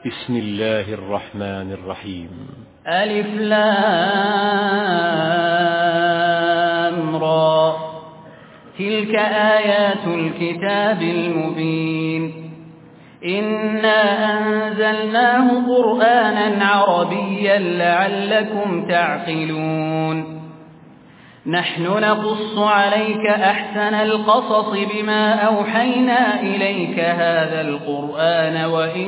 بسم الله الرحمن الرحيم. ألف لام را تلك آيات الكتاب المبين إنا أنزلناه قرآنا عربيا لعلكم تعقلون نحن نقص عليك أحسن القصص بما أوحينا إليك هذا القرآن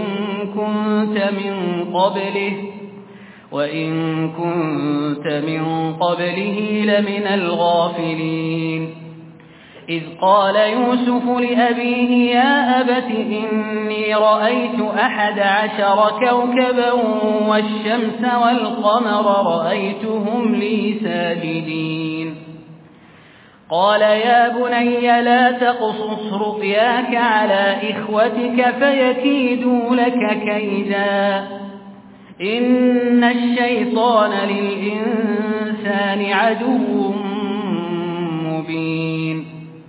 وإن كنت من قبله لمن الغافلين إذ قال يوسف لأبيه يا أبت إني رأيت 11 كوكبا والشمس والقمر رأيتهم لي ساجدين قال يا بني لا تقصص رؤياك على إخوتك فيكيدوا لك كيدا إن الشيطان للإنسان عدو مبين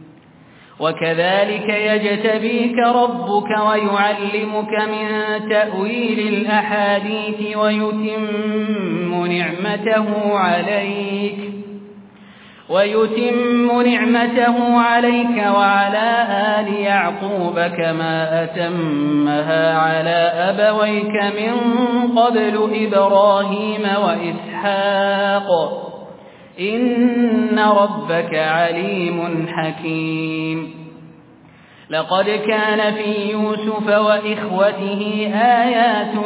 وكذلك يجتبيك ربك ويعلمك من تأويل الأحاديث ويتم نعمته عليك وعلى آل يعقوب كما أتمها على أبويك من قبل إبراهيم وإسحاق إن ربك عليم حكيم لقد كان في يوسف وإخوته آيات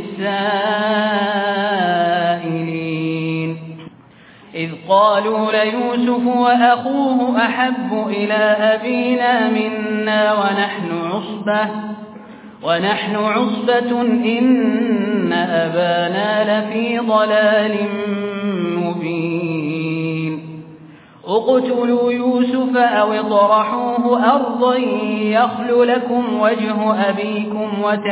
للسائلين إذ قالوا ليوسف وأخوه أحب إلى أبينا منا ونحن عصبة إن أبانا لفي ضلال مبين اقتلوا يوسف أو اطرحوه أرضا يخل لكم وجه أبيكم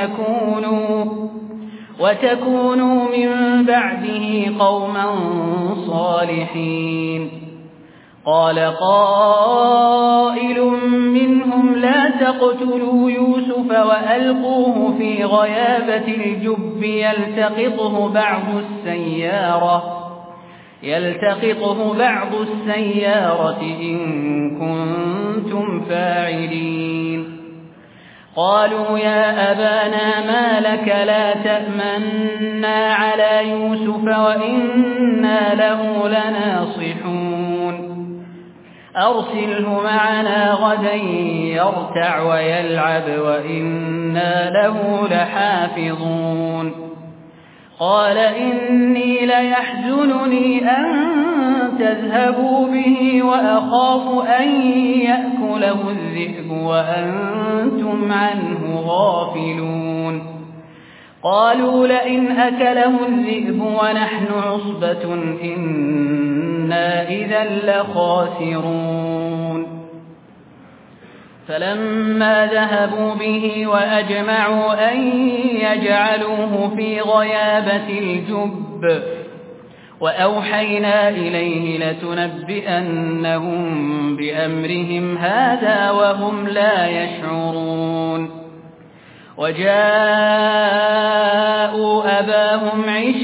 وتكونوا من بعده قوما صالحين قال قائل منهم لا تقتلوا يوسف وألقوه في غيابة الجب يلتقطه بعض السيارة إن كنتم فاعلين قالوا يا أبانا ما لك لا تأمنا على يوسف وإنا له لناصحون أرسله معنا غدا يرتع ويلعب وإنا له لحافظون قال إني ليحزنني أن تذهبوا به وأخاف أن يأكله الذئب وأنتم عنه غافلون قالوا لئن أكله الذئب ونحن عصبة إنا إذا لخاسرون فلما ذهبوا به وأجمعوا أن يجعلوه في غيابة الجب وأوحينا إليه لتنبئنهم بأمرهم هذا وهم لا يشعرون وجاءوا أباهم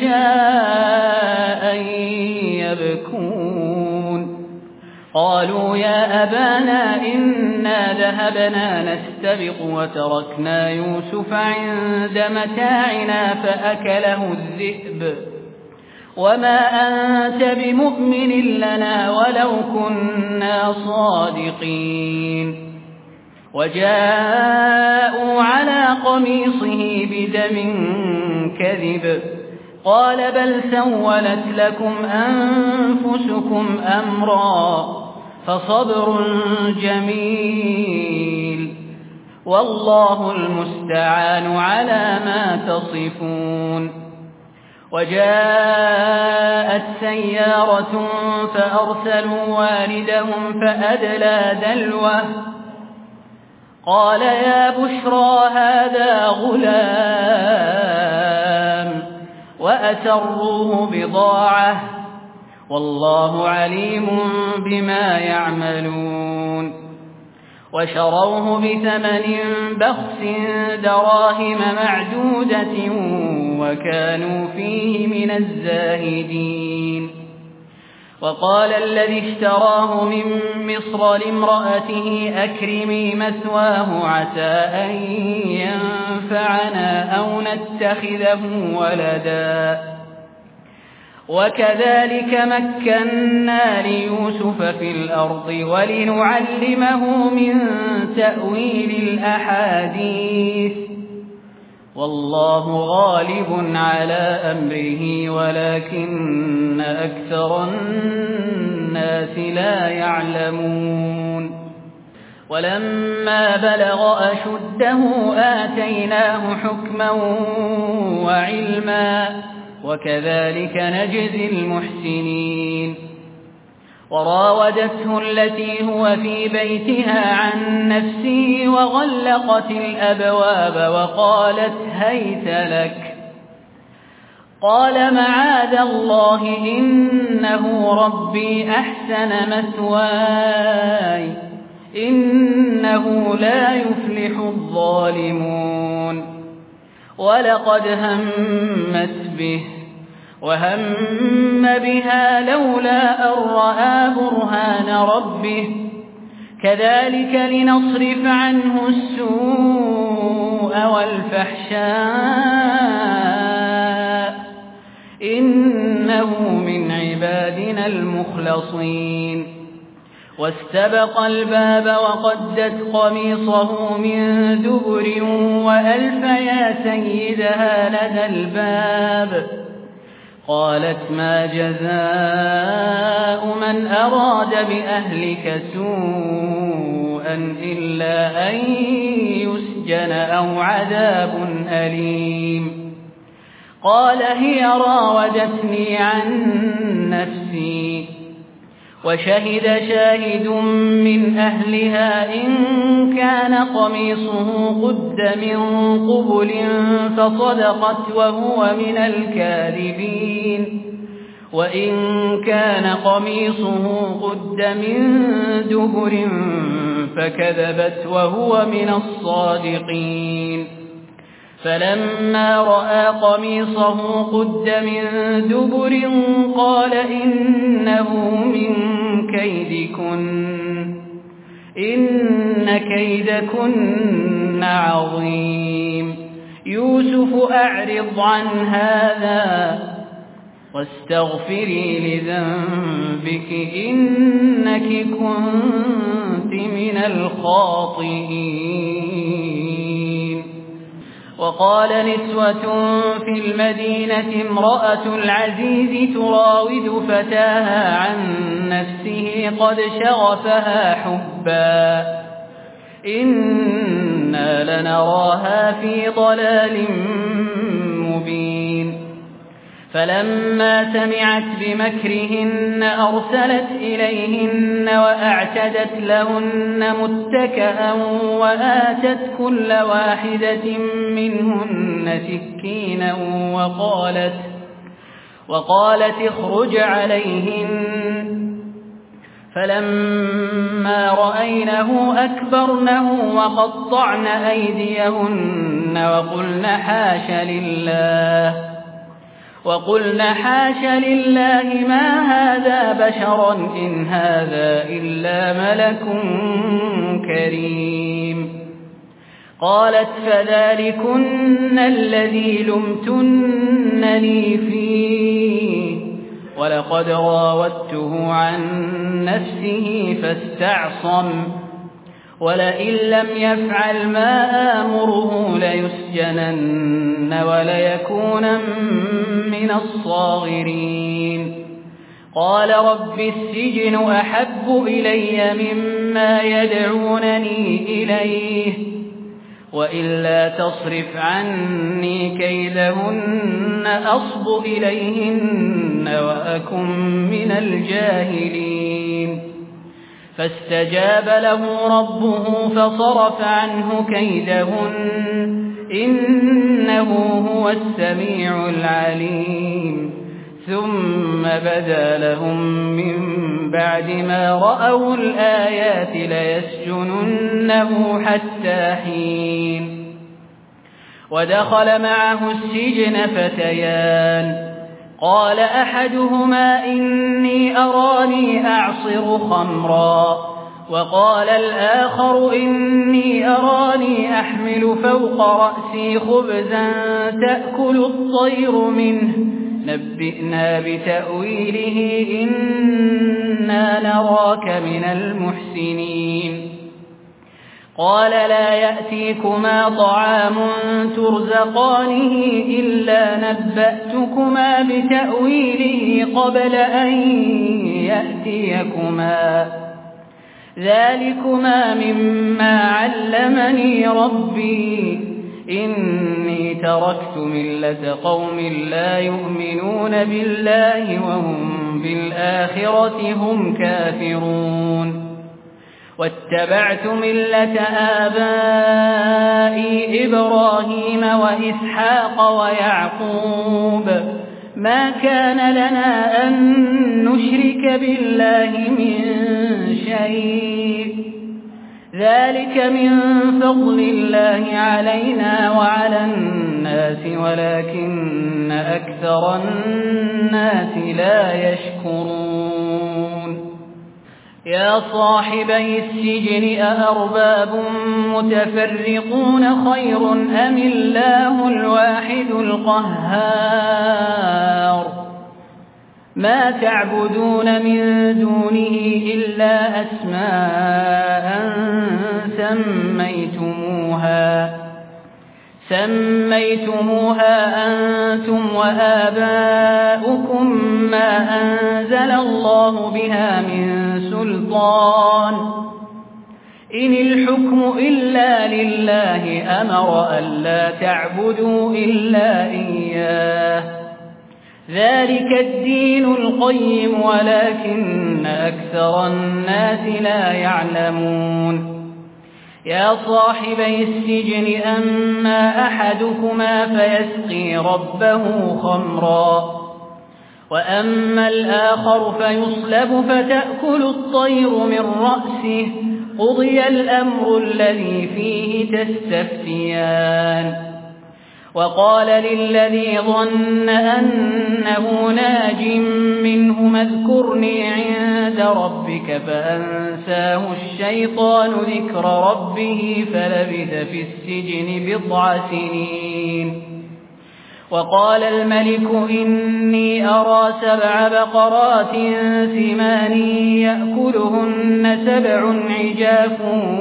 عشاء يبكون قالوا يا أبانا إنا ذهبنا نستبق وتركنا يوسف عند متاعنا فأكله الذئب وما أنت بمؤمن لنا ولو كنا صادقين وجاءوا على قميصه بدم كذب قال بل سولت لكم أنفسكم أمرا فصبر جميل والله المستعان على ما تصفون وجاءت سيارة فأرسلوا والدهم فأدلى دلوه قال يا بشرى هذا غلام وأسروه بضاعة والله عليم بما يعملون وشروه بثمن بخس دراهم معدودة وكانوا فيه من الزاهدين. وقال الذي اشتراه من مصر لامرأته أكرمي مثواه عسى أن ينفعنا أو نتخذه ولدا. وكذلك مكنا ليوسف في الأرض ولنعلمه من تأويل الأحاديث والله غالب على أمره ولكن أكثر الناس لا يعلمون. ولما بلغ أشده آتيناه حكما وعلما وكذلك نجزي المحسنين. وراودته التي هو في بيتها عن نفسه وغلقت الأبواب وقالت هيت لك. قال معاذ الله إنه ربي أحسن مثواي إنه لا يفلح الظالمون. ولقد همت به وهم بها لولا أن رأى برهان ربه كذلك لنصرف عنه السوء والفحشاء إنه من عبادنا المخلصين. واستبق الباب وقدت قميصه من دبر وألف يا سيدها لدى الباب. قالت ما جزاء من أراد بأهلك سوءا إلا أن يسجن أو عذاب أليم. قال هي راودتني عن نفسي. وشهد شاهد من أهلها إن كان قميصه قد من قبل فصدقت وهو من الكاذبين وإن كان قميصه قد من دبر فكذبت وهو من الصادقين. فلما رأى قميصه قد من دبر قال إنه من كيدكن إن كيدكن عظيم. يوسف أعرض عن هذا واستغفري لذنبك إنك كنت من الخاطئين. وقال نسوة في المدينة امرأة العزيز تراود فتاها عن نفسه قد شغفها حبا إنا لنراها في ضلال مبين. فلما سمعت بمكرهن أرسلت إليهن وأعتدت لهن متكئا وآتت كل واحدة منهن سكينا وقالت اخرج عليهن. فلما رأينه أكبرنه وقطعن أيديهن وقلن حاش لله ما هذا بشرا إن هذا إلا ملك كريم. قالت فذلكن الذي لمتنني فيه ولقد راودته عن نفسه فاستعصم ولئن لم يفعل ما آمره ليسجنن وليكون من الصاغرين. قال رب السجن أحب إلي مما يدعونني إليه وإلا تصرف عني كيدهن أصب إليهن وأكن من الجاهلين. فاستجاب له ربه فصرف عنه كيدهن إنه هو السميع العليم. ثم بدا لهم من بعد ما رأوا الآيات ليسجننه حتى حين. ودخل معه السجن فتيان، قال أحدهما إني أراني أعصر خمرا، وقال الآخر إني أراني أحمل فوق رأسي خبزا تأكل الطير منه، نبئنا بتأويله إنا نراك من المحسنين. قال لا يأتيكما طعام ترزقانه إلا نبأتكما بتأويله قبل أن يأتيكما، ذلكما مما علمني ربي، إني تركت ملة قوم لا يؤمنون بالله وهم بالآخرة هم كافرون، واتبعت ملة آبائي إبراهيم وإسحاق ويعقوب، ما كان لنا أن نشرك بالله من شيء، ذلك من فضل الله علينا وعلى الناس ولكن أكثر الناس لا يشكرون. يا صاحبي السجن أأرباب متفرقون خير أم الله الواحد القهار؟ ما تعبدون من دونه إلا أسماء سميتموها أنتم وآباؤكم ما أنزل الله بها من سلطان، إن الحكم إلا لله أمر ألا تعبدوا إلا إياه، ذلك الدين القيم ولكن أكثر الناس لا يعلمون. يا صاحبي السجن أما أحدكما فيسقي ربه خمرا، وأما الآخر فيصلب فتأكل الطير من رأسه، قضي الأمر الذي فيه تستفتيان. وقال للذي ظن أنه ناج منهما اذكرني عند ربك فأنساه الشيطان ذكر ربه فلبث في السجن 7 سنين. وقال الملك إني أرى 7 بقرات سمان يأكلهن 7 عجاف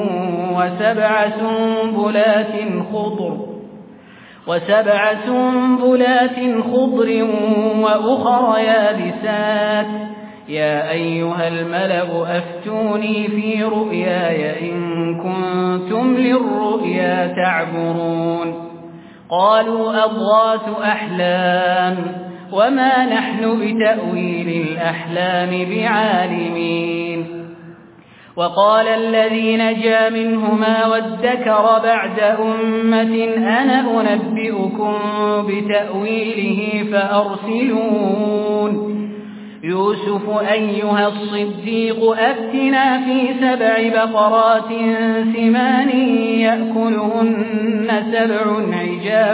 وسبع سنبلات خضر وأخر يابسات، يا أيها الملأ أفتوني في رؤياي إن كنتم للرؤيا تعبرون. قالوا أضغاث أحلام وما نحن بتأويل الأحلام بعالمين. وقال الذي نجا منهما وادكر بعد أمة أنا أنبئكم بتأويله فأرسلون. يوسف أيها الصديق أفتنا في 7 بقرات سمان يأكلهن 7 عجاف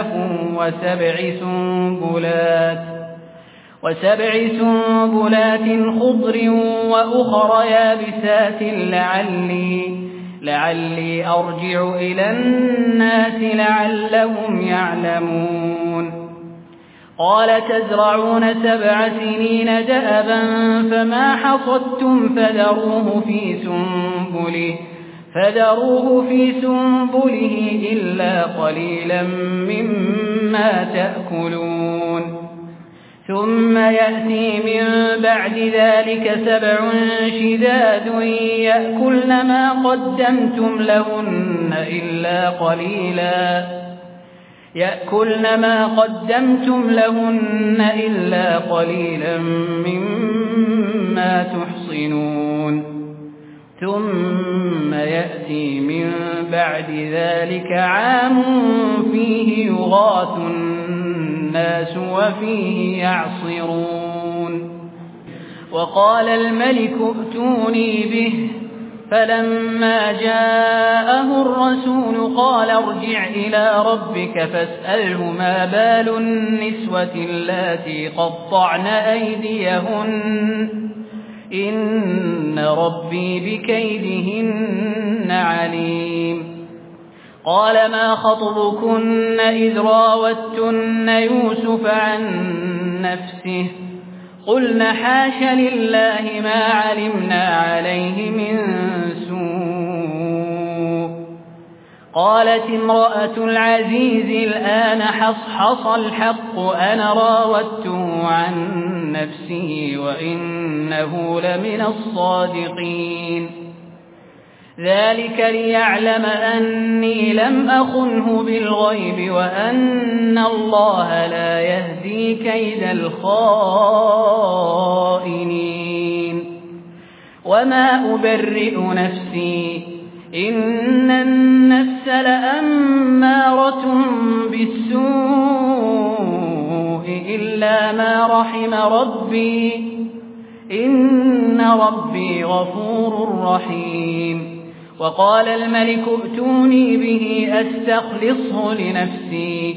وسبع سنبلات خضر وأخر يابسات لعلي أرجع إلى الناس لعلهم يعلمون. قال تزرعون 7 سنين دأبا فما حصدتم فذروه في سنبله إلا قليلا مما تأكلون. ثم يأتي من بعد ذلك 7 شداد يأكلن ما قدمتم لهن إلا قليلا مما تحصنون. ثم يأتي من بعد ذلك عام فيه يغاث الناس وفيه يعصرون. وقال الملك ائتوني به فلما جاءه الرسول قال ارجع إلى ربك فاسأله ما بال النسوة اللاتي قطعن أيديهن إن ربي بكيدهن عليم قال ما خطبكن إذ راوتن يوسف عن نفسه قلن حاش لله ما علمنا عليه من سوء قالت امرأة العزيز الآن حصحص الحق أنا راودته عن نفسه وإنه لمن الصادقين ذلك ليعلم أني لم أخنه بالغيب وأن الله لا يهدي كيد الخائنين وما أبرئ نفسي إن النفس لأمارة بالسوء إلا ما رحم ربي إن ربي غفور رحيم وقال الملك ائتوني به أستخلصه لنفسي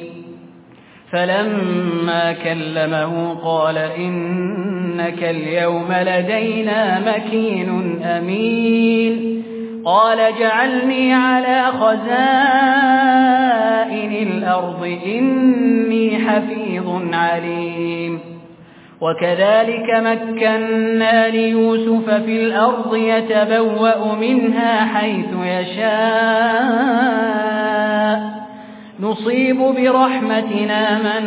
فلما كلمه قال إنك اليوم لدينا مكين أمين قال اجعلني على خزائن الأرض إني حفيظ عليم وكذلك مكنا ليوسف في الأرض يتبوأ منها حيث يشاء نصيب برحمتنا من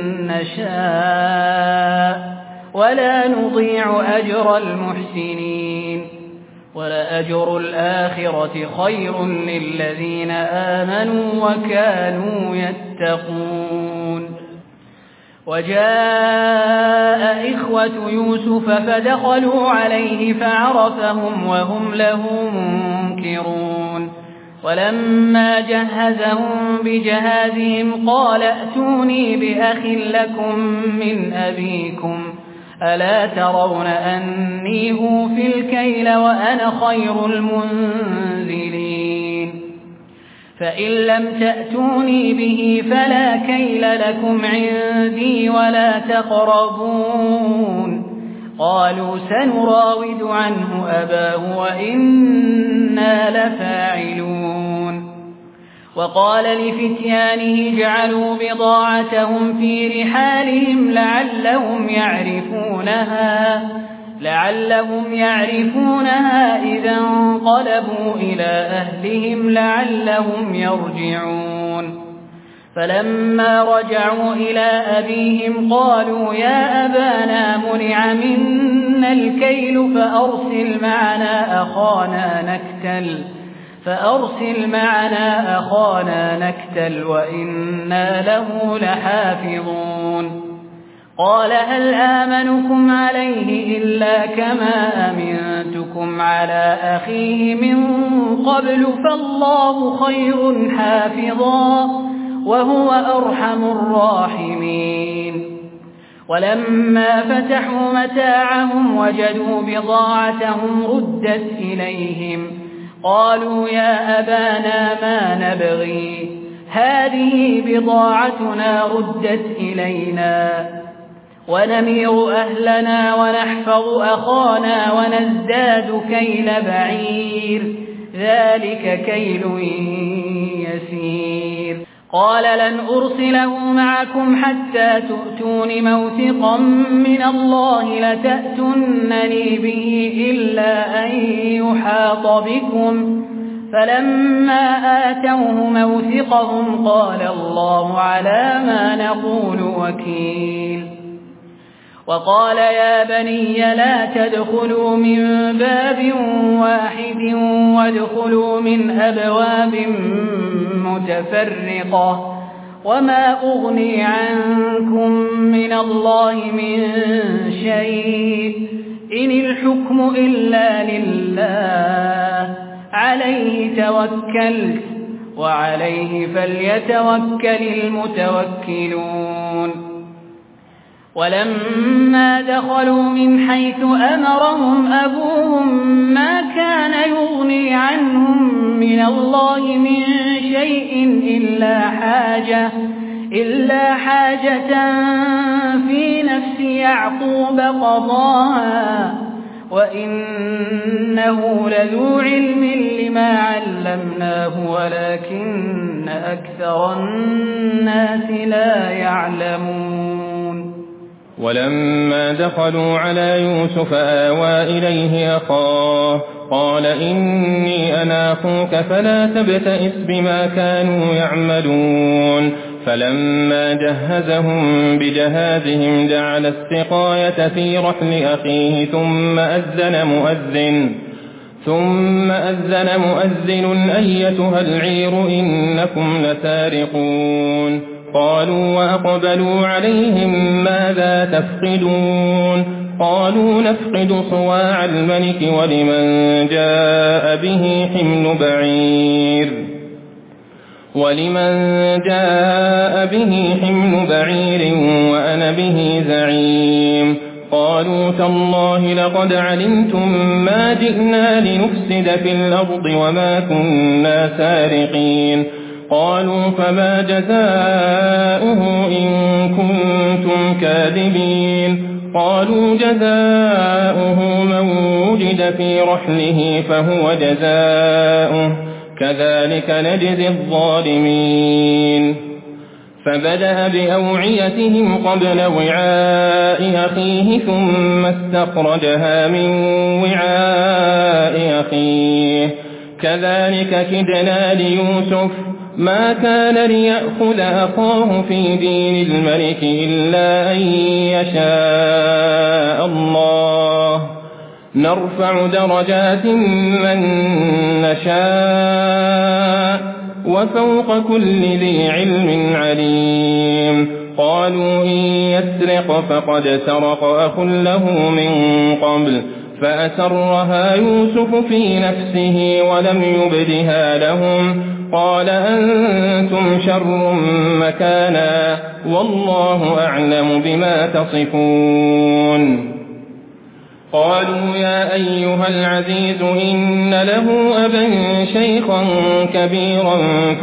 نشاء ولا نضيع أجر المحسنين ولأجر الآخرة خير للذين آمنوا وكانوا يتقون وجاء إخوة يوسف فدخلوا عليه فعرفهم وهم له منكرون ولما جهزهم بجهازهم قال ائتوني بأخ لكم من أبيكم ألا ترون أني أوفي الكيل وأنا خير المنزلين فإن لم تأتوني به فلا كيل لكم عندي ولا تقربون قالوا سنراود عنه أباه وإنا لفاعلون وقال لفتيانه اجعلوا بضاعتهم في رحالهم لعلهم يعرفونها إذا انقلبوا إلى أهلهم لعلهم يرجعون فلما رجعوا إلى أبيهم قالوا يا أبانا منع منا الكيل فأرسل معنا أخانا نكتل وإنا له لحافظون قال هل آمنكم عليه إلا كما أمنتكم على أخيه من قبل فالله خير حافظا وهو أرحم الراحمين ولما فتحوا متاعهم وجدوا بضاعتهم ردت إليهم قالوا يا أبانا ما نبغي هذه بضاعتنا ردت إلينا ونمير أهلنا ونحفظ أخانا ونزداد كيل بعير ذلك كيل يسير قال لن أرسله معكم حتى تؤتون موثقا من الله لتأتنني به إلا أن يحاط بكم فلما آتوه موثقهم قال الله على ما نقول وكيل وقال يا بني لا تدخلوا من باب واحد وادخلوا من أبواب متفرقة وما أغني عنكم من الله من شيء إن الحكم إلا لله عليه توكلت وعليه فليتوكل المتوكلون ولما دخلوا من حيث أمرهم أبوهم ما كان يغني عنهم من الله من شيء إلا حاجة في نفس يعقوب قضاها وإنه لذو علم لما علمناه ولكن أكثر الناس لا يعلمون ولما دخلوا على يوسف آوى إليه أخاه قال إني أنا أخوك فلا تبتئس بما كانوا يعملون فلما جهزهم بجهازهم جعل السقاية في رحل أخيه ثم أذن مؤذن أيتها العير إنكم لسارقون قالوا وأقبلوا عليهم ماذا تفقدون قالوا نفقد صواع الملك ولمن جاء به حمل بعير وأنا به زعيم قالوا تالله لقد علمتم ما جئنا لنفسد في الأرض وما كنا سارقين قالوا فما جزاؤه إن كنتم كاذبين قالوا جزاؤه من وجد في رحله فهو جزاؤه كذلك نجزي الظالمين فبدأ بأوعيتهم قبل وعاء أخيه ثم استخرجها من وعاء أخيه كذلك كدنا ليوسف ما كان ليأخذ أخاه في دين الملك إلا أن يشاء الله نرفع درجات من نشاء وفوق كل ذي علم عليم قالوا إن يسرق فقد سرق أخ له من قبل فأسرها يوسف في نفسه ولم يبدها لهم قال أنتم شر مكانا والله أعلم بما تصفون قالوا يا أيها العزيز إن له أبا شيخا كبيرا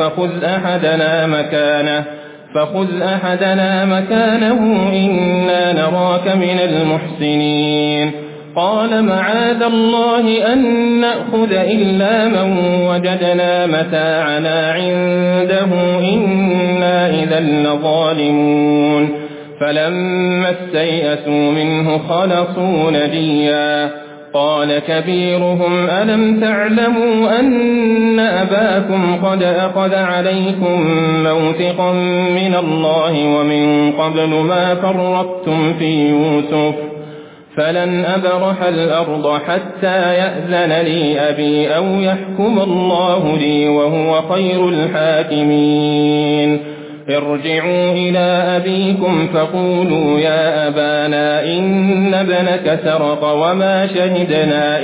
فخذ أحدنا مكانه إنا نراك من المحسنين قال معاذ الله أن نأخذ إلا من وجدنا متاعنا عنده إنا إذا لظالمون فلما استيئسوا منه خلصوا نجيا قال كبيرهم ألم تعلموا أن أباكم قد أخذ عليكم موثقا من الله ومن قبل ما فرطتم في يوسف فلن أبرح الأرض حتى يأذن لي أبي أو يحكم الله لي وهو خير الحاكمين ارجعوا إلى أبيكم فقولوا يا أبانا إن ابنك سرق وما شهدنا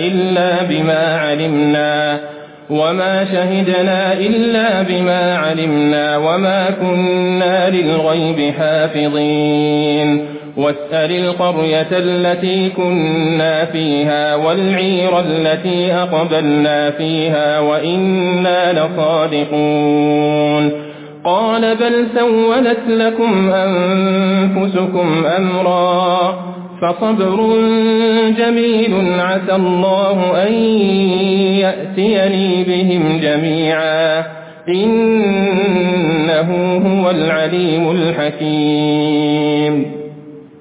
إلا بما علمنا وما كنا للغيب حافظين واسأل القرية التي كنا فيها والعير التي أقبلنا فيها وإنا لصادقون قال بل سولت لكم أنفسكم أمرا فصبر جميل عسى الله أن يأتيني بهم جميعا إنه هو العليم الحكيم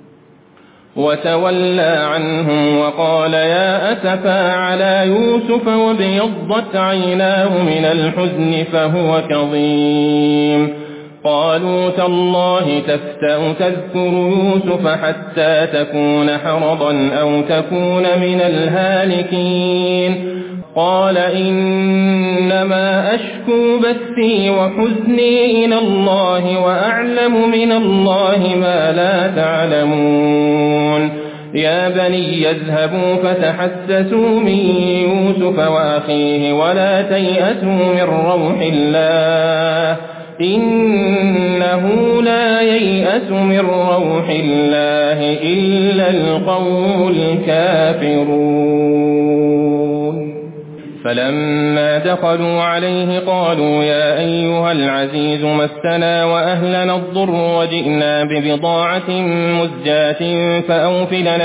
وتولى عنهم وقال يا أسفا على يوسف وابيضت عيناه من الحزن فهو كظيم قالوا تالله تفتأ تذكر يوسف حتى تكون حرضا أو تكون من الهالكين قال إنما أشكو بثي وحزني إلى الله وأعلم من الله ما لا تعلمون يا بني يذهبوا فتحسسوا من يوسف وأخيه ولا تيأسوا من روح الله إنه لا ييأس من روح الله إلا القوم الكافرون فلما دخلوا عليه قالوا يا أيها العزيز مسنا وأهلنا الضر وجئنا ببضاعة مزجاة فأوف لنا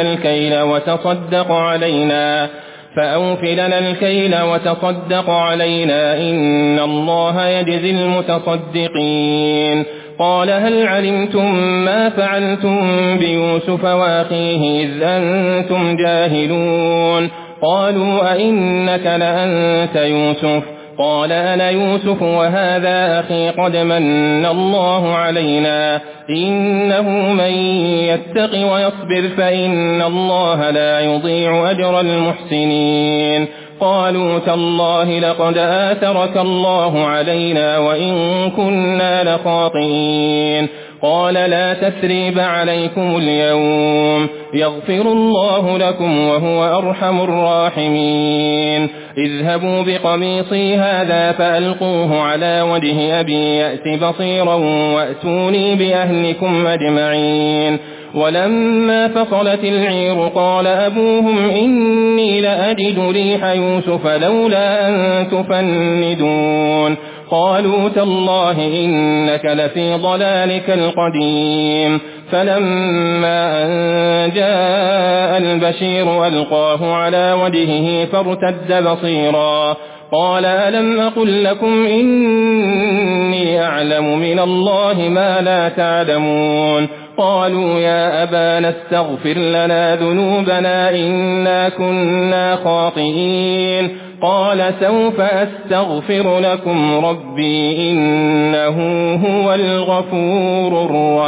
الكيل وتصدق علينا إن الله يجزي المتصدقين قال هل علمتم ما فعلتم بيوسف وأخيه إذ أنتم جاهلون قالوا أئنك لأنت يوسف قال أنا يوسف وهذا أخي قد من الله علينا إنه من يتق ويصبر فإن الله لا يضيع أجر المحسنين قالوا تالله لقد آثرك الله علينا وإن كنا لخاطئين قال لا تثريب عليكم اليوم يغفر الله لكم وهو أرحم الراحمين اذهبوا بقميصي هذا فألقوه على وجه أبي يأت بصيرا وأتوني بأهلكم أجمعين ولما فصلت العير قال أبوهم إني لأجد ريح يوسف لولا أن تفندون قالوا تالله إنك لفي ضلالك القديم فلما أن جاء البشير ألقاه على وجهه فارتد بصيرا قال ألم أقل لكم إني أعلم من الله ما لا تعلمون قالوا يا أبانا استغفر لنا ذنوبنا إنا كنا خاطئين قال سوف أستغفر لكم ربي إنه هو الغفور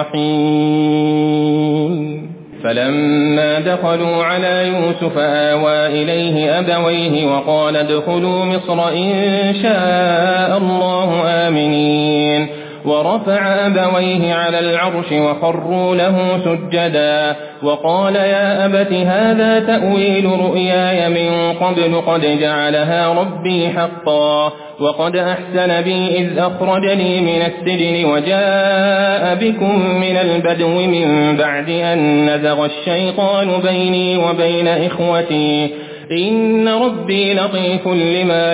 الرحيم فلما دخلوا على يوسف آوى إليه أبويه وقال ادخلوا مصر إن شاء الله آمنين ورفع أبويه على العرش وخروا له سجدا وقال يا أبت هذا تأويل رؤياي من قبل قد جعلها ربي حقا وقد أحسن بي إذ أخرجني من السجن وجاء بكم من البدو من بعد أن نزغ الشيطان بيني وبين إخوتي إن ربي لطيف لما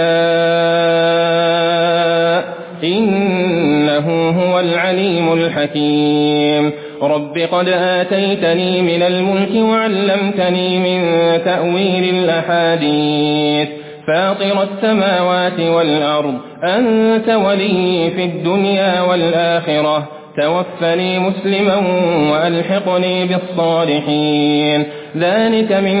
يشاء إنه هو العليم الحكيم رب قد آتيتني من الملك وعلمتني من تأويل الأحاديث فاطر السماوات والأرض أنت ولي في الدنيا والآخرة توفني مسلما وألحقني بالصالحين ذلك من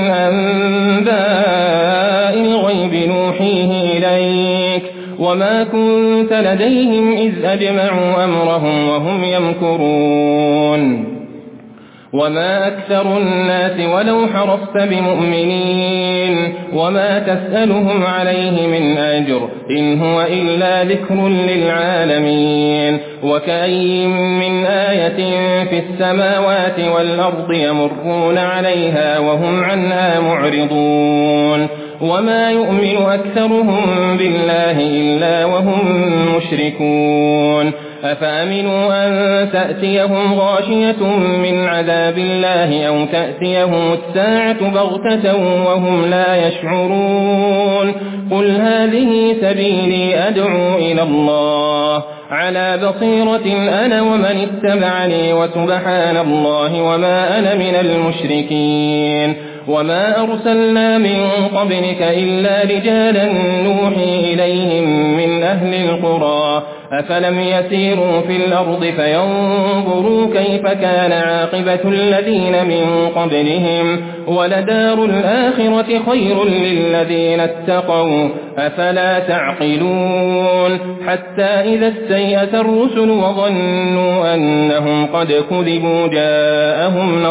أنباء الغيب نوحيه إليك وما كنت لديهم إذ أجمعوا أمرهم وهم يمكرون وما أكثر الناس ولو حرصت بمؤمنين وما تسألهم عليه من أجر إن هو إلا ذكر للعالمين وكأي من آية في السماوات والأرض يمرون عليها وهم عنها معرضون وما يؤمن أكثرهم بالله إلا وهم مشركون أفأمنوا أن تأتيهم غاشية من عذاب الله أو تأتيهم الساعة بغتة وهم لا يشعرون قل هذه سبيلي أدعو إلى الله على بصيرة أنا ومن اتبعني وسبحان الله وما أنا من المشركين وما أرسلنا من قبلك إلا رجالا نوحي إليهم من أهل القرى أفلم يسيروا في الأرض فينظروا كيف كان عاقبة الذين من قبلهم ولدار الآخرة خير للذين اتقوا أفلا تعقلون حتى إذا استيأس الرسل وظنوا أنهم قد كذبوا جاءهم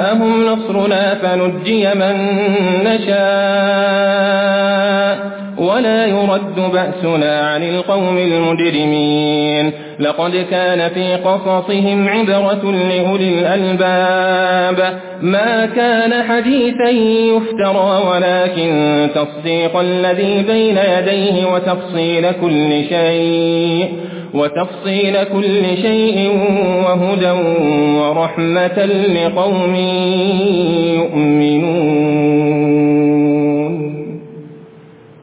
نصرنا فنجي من نشاء ولا يرد بأسنا عن القوم المجرمين لقد كان في قصصهم عبرة لأولي الألباب ما كان حديثا يفترى ولكن تصديق الذي بين يديه وتفصيل كل شيء وهدى ورحمة لقوم يؤمنون